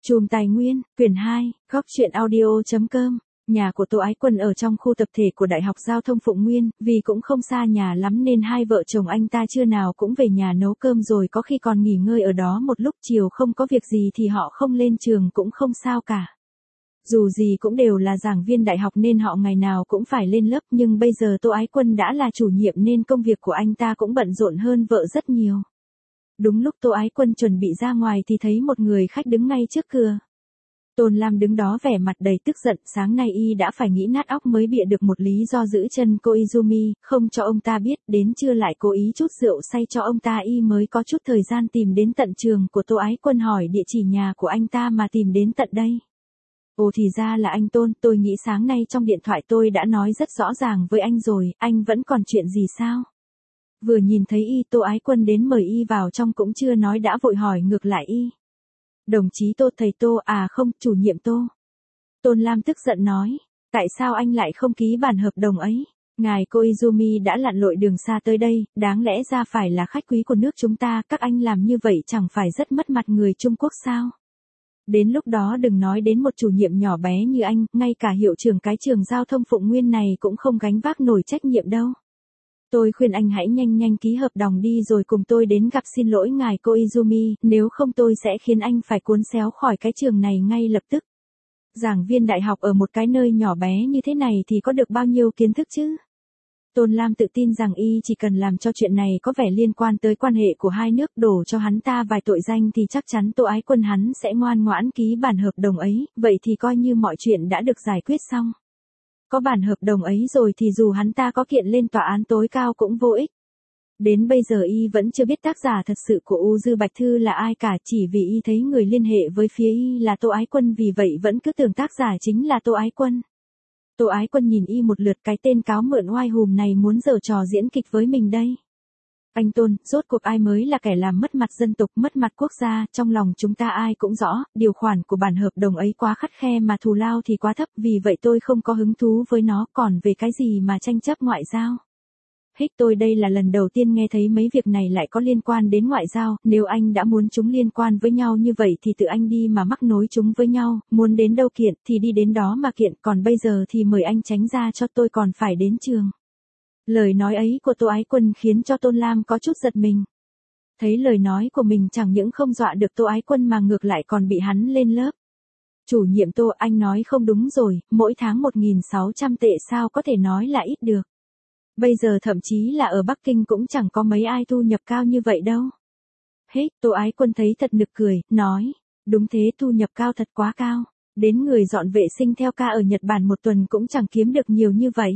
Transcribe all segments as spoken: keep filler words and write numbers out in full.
Chùm Tài Nguyên, quyển hai, góc truyện audio chấm com. Nhà của Tô Ái Quân ở trong khu tập thể của Đại học Giao thông Phụng Nguyên, vì cũng không xa nhà lắm nên hai vợ chồng anh ta trưa nào cũng về nhà nấu cơm rồi có khi còn nghỉ ngơi ở đó một lúc, chiều không có việc gì thì họ không lên trường cũng không sao cả. Dù gì cũng đều là giảng viên đại học nên họ ngày nào cũng phải lên lớp, nhưng bây giờ Tô Ái Quân đã là chủ nhiệm nên công việc của anh ta cũng bận rộn hơn vợ rất nhiều. Đúng lúc Tô Ái Quân chuẩn bị ra ngoài thì thấy một người khách đứng ngay trước cửa. Tôn Lam đứng đó vẻ mặt đầy tức giận, sáng nay y đã phải nghĩ nát óc mới bịa được một lý do giữ chân cô Izumi, không cho ông ta biết, đến trưa lại cố ý chút rượu say cho ông ta, y mới có chút thời gian tìm đến tận trường của Tô Ái Quân hỏi địa chỉ nhà của anh ta mà tìm đến tận đây. Ồ thì ra là anh Tôn, tôi nghĩ sáng nay trong điện thoại tôi đã nói rất rõ ràng với anh rồi, anh vẫn còn chuyện gì sao? Vừa nhìn thấy y, Tô Ái Quân đến mời y vào trong cũng chưa nói đã vội hỏi ngược lại y. Đồng chí Tô, thầy Tô, à không, chủ nhiệm Tô. Tôn Lam tức giận nói, tại sao anh lại không ký bản hợp đồng ấy? Ngài Koizumi đã lặn lội đường xa tới đây, đáng lẽ ra phải là khách quý của nước chúng ta, các anh làm như vậy chẳng phải rất mất mặt người Trung Quốc sao? Đến lúc đó đừng nói đến một chủ nhiệm nhỏ bé như anh, ngay cả hiệu trưởng cái trường giao thông Phụng Nguyên này cũng không gánh vác nổi trách nhiệm đâu. Tôi khuyên anh hãy nhanh nhanh ký hợp đồng đi rồi cùng tôi đến gặp xin lỗi ngài Koizumi, nếu không tôi sẽ khiến anh phải cuốn xéo khỏi cái trường này ngay lập tức. Giảng viên đại học ở một cái nơi nhỏ bé như thế này thì có được bao nhiêu kiến thức chứ? Tôn Lam tự tin rằng y chỉ cần làm cho chuyện này có vẻ liên quan tới quan hệ của hai nước, đổ cho hắn ta vài tội danh thì chắc chắn Tô Ái Quân hắn sẽ ngoan ngoãn ký bản hợp đồng ấy, vậy thì coi như mọi chuyện đã được giải quyết xong. Có bản hợp đồng ấy rồi thì dù hắn ta có kiện lên tòa án tối cao cũng vô ích. Đến bây giờ y vẫn chưa biết tác giả thật sự của U Dư Bạch Thư là ai cả, chỉ vì y thấy người liên hệ với phía y là Tô Ái Quân, vì vậy vẫn cứ tưởng tác giả chính là Tô Ái Quân. Tô Ái Quân nhìn y một lượt, cái tên cáo mượn oai hùm này muốn giở trò diễn kịch với mình đây. Anh Tôn, rốt cuộc ai mới là kẻ làm mất mặt dân tộc, mất mặt quốc gia, trong lòng chúng ta ai cũng rõ, điều khoản của bản hợp đồng ấy quá khắt khe mà thù lao thì quá thấp, vì vậy tôi không có hứng thú với nó, còn về cái gì mà tranh chấp ngoại giao. Hích, tôi đây là lần đầu tiên nghe thấy mấy việc này lại có liên quan đến ngoại giao, nếu anh đã muốn chúng liên quan với nhau như vậy thì tự anh đi mà mắc nối chúng với nhau, muốn đến đâu kiện thì đi đến đó mà kiện, còn bây giờ thì mời anh tránh ra cho tôi còn phải đến trường. Lời nói ấy của Tô Ái Quân khiến cho Tôn Lam có chút giật mình. Thấy lời nói của mình chẳng những không dọa được Tô Ái Quân mà ngược lại còn bị hắn lên lớp. Chủ nhiệm Tô, anh nói không đúng rồi, mỗi tháng một nghìn sáu trăm tệ sao có thể nói là ít được. Bây giờ thậm chí là ở Bắc Kinh cũng chẳng có mấy ai thu nhập cao như vậy đâu. Hết, Tô Ái Quân thấy thật nực cười, nói, đúng thế, thu nhập cao thật quá cao, đến người dọn vệ sinh theo ca ở Nhật Bản một tuần cũng chẳng kiếm được nhiều như vậy.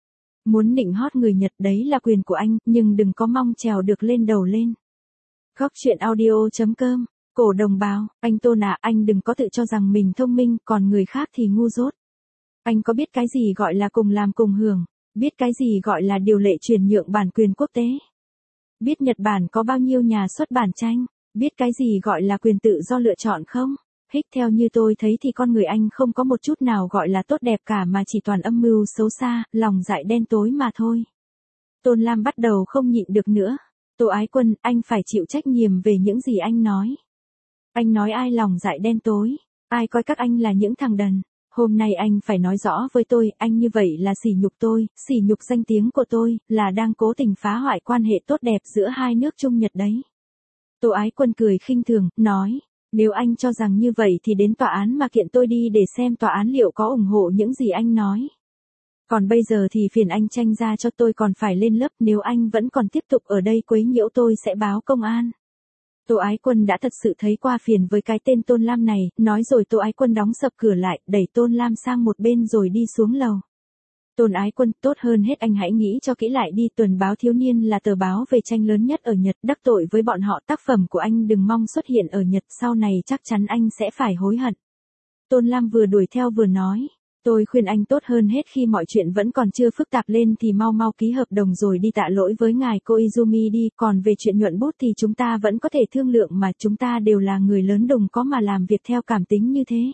Muốn nịnh hót người Nhật đấy là quyền của anh, nhưng đừng có mong trèo được lên đầu lên. Góc truyện audio chấm com, cổ đồng bào, anh Tôn à, anh đừng có tự cho rằng mình thông minh, còn người khác thì ngu dốt. Anh có biết cái gì gọi là cùng làm cùng hưởng, biết cái gì gọi là điều lệ chuyển nhượng bản quyền quốc tế. Biết Nhật Bản có bao nhiêu nhà xuất bản tranh, biết cái gì gọi là quyền tự do lựa chọn không? Hích, theo như tôi thấy thì con người anh không có một chút nào gọi là tốt đẹp cả mà chỉ toàn âm mưu xấu xa, lòng dạ đen tối mà thôi. Tôn Lam bắt đầu không nhịn được nữa. Tô Ái Quân, anh phải chịu trách nhiệm về những gì anh nói. Anh nói ai lòng dạ đen tối, ai coi các anh là những thằng đần. Hôm nay anh phải nói rõ với tôi, anh như vậy là sỉ nhục tôi, sỉ nhục danh tiếng của tôi, là đang cố tình phá hoại quan hệ tốt đẹp giữa hai nước Trung Nhật đấy. Tô Ái Quân cười khinh thường, nói. Nếu anh cho rằng như vậy thì đến tòa án mà kiện tôi đi để xem tòa án liệu có ủng hộ những gì anh nói. Còn bây giờ thì phiền anh tranh ra cho tôi còn phải lên lớp, nếu anh vẫn còn tiếp tục ở đây quấy nhiễu tôi sẽ báo công an. Tô Ái Quân đã thật sự thấy qua phiền với cái tên Tôn Lam này, nói rồi Tô Ái Quân đóng sập cửa lại, đẩy Tôn Lam sang một bên rồi đi xuống lầu. Tôn Ái Quân, tốt hơn hết anh hãy nghĩ cho kỹ lại đi, Tuần báo Thiếu niên là tờ báo về tranh lớn nhất ở Nhật, đắc tội với bọn họ, tác phẩm của anh đừng mong xuất hiện ở Nhật, sau này chắc chắn anh sẽ phải hối hận. Tôn Lam vừa đuổi theo vừa nói, tôi khuyên anh tốt hơn hết khi mọi chuyện vẫn còn chưa phức tạp lên thì mau mau ký hợp đồng rồi đi tạ lỗi với ngài Koizumi đi, còn về chuyện nhuận bút thì chúng ta vẫn có thể thương lượng mà, chúng ta đều là người lớn đừng có mà làm việc theo cảm tính như thế.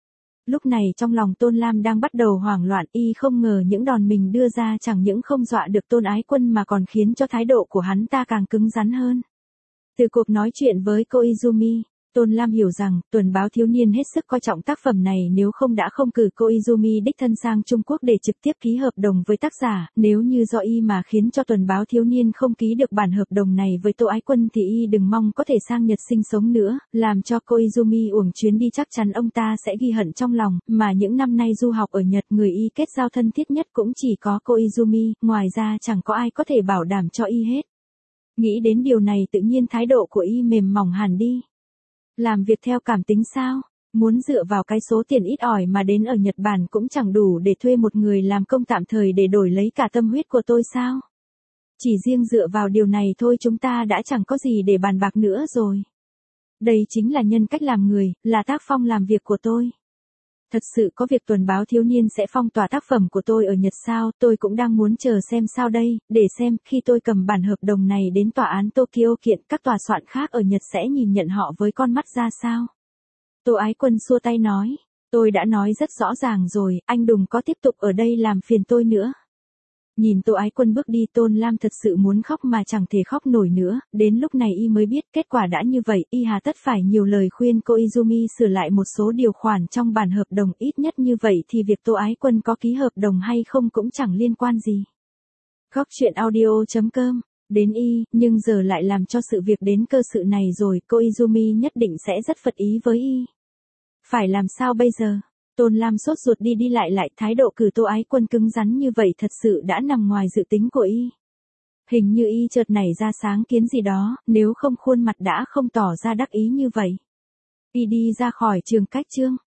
Lúc này trong lòng Tôn Lam đang bắt đầu hoảng loạn, y không ngờ những đòn mình đưa ra chẳng những không dọa được Tôn Ái Quân mà còn khiến cho thái độ của hắn ta càng cứng rắn hơn. Từ cuộc nói chuyện với Koizumi, Tôn Lam hiểu rằng, tuần báo thiếu niên hết sức coi trọng tác phẩm này, nếu không đã không cử cô Izumi đích thân sang Trung Quốc để trực tiếp ký hợp đồng với tác giả, nếu như do y mà khiến cho tuần báo thiếu niên không ký được bản hợp đồng này với Tô Ái Quân thì y đừng mong có thể sang Nhật sinh sống nữa, làm cho cô Izumi uổng chuyến đi chắc chắn ông ta sẽ ghi hận trong lòng, mà những năm nay du học ở Nhật người y kết giao thân thiết nhất cũng chỉ có cô Izumi, ngoài ra chẳng có ai có thể bảo đảm cho y hết. Nghĩ đến điều này tự nhiên thái độ của y mềm mỏng hẳn đi. Làm việc theo cảm tính sao? Muốn dựa vào cái số tiền ít ỏi mà đến ở Nhật Bản cũng chẳng đủ để thuê một người làm công tạm thời để đổi lấy cả tâm huyết của tôi sao? Chỉ riêng dựa vào điều này thôi chúng ta đã chẳng có gì để bàn bạc nữa rồi. Đây chính là nhân cách làm người, là tác phong làm việc của tôi. Thật sự có việc tuần báo thiếu niên sẽ phong tỏa tác phẩm của tôi ở Nhật sao, tôi cũng đang muốn chờ xem sao đây, để xem khi tôi cầm bản hợp đồng này đến tòa án Tokyo kiện các tòa soạn khác ở Nhật sẽ nhìn nhận họ với con mắt ra sao. Tô Ái Quân xua tay nói, tôi đã nói rất rõ ràng rồi, anh đừng có tiếp tục ở đây làm phiền tôi nữa. Nhìn Tô Ái Quân bước đi Tôn Lam thật sự muốn khóc mà chẳng thể khóc nổi nữa, đến lúc này y mới biết kết quả đã như vậy, y hà tất phải nhiều lời khuyên cô Izumi sửa lại một số điều khoản trong bản hợp đồng, ít nhất như vậy thì việc Tô Ái Quân có ký hợp đồng hay không cũng chẳng liên quan gì. Góc truyện audio chấm com, đến y, nhưng giờ lại làm cho sự việc đến cơ sự này rồi, cô Izumi nhất định sẽ rất phật ý với y. Phải làm sao bây giờ? Tôn Lam sốt ruột đi đi lại lại, thái độ cử Tô Ái Quân cứng rắn như vậy thật sự đã nằm ngoài dự tính của y. Hình như y chợt nảy ra sáng kiến gì đó, nếu không khuôn mặt đã không tỏ ra đắc ý như vậy. Y đi ra khỏi trường cách chương.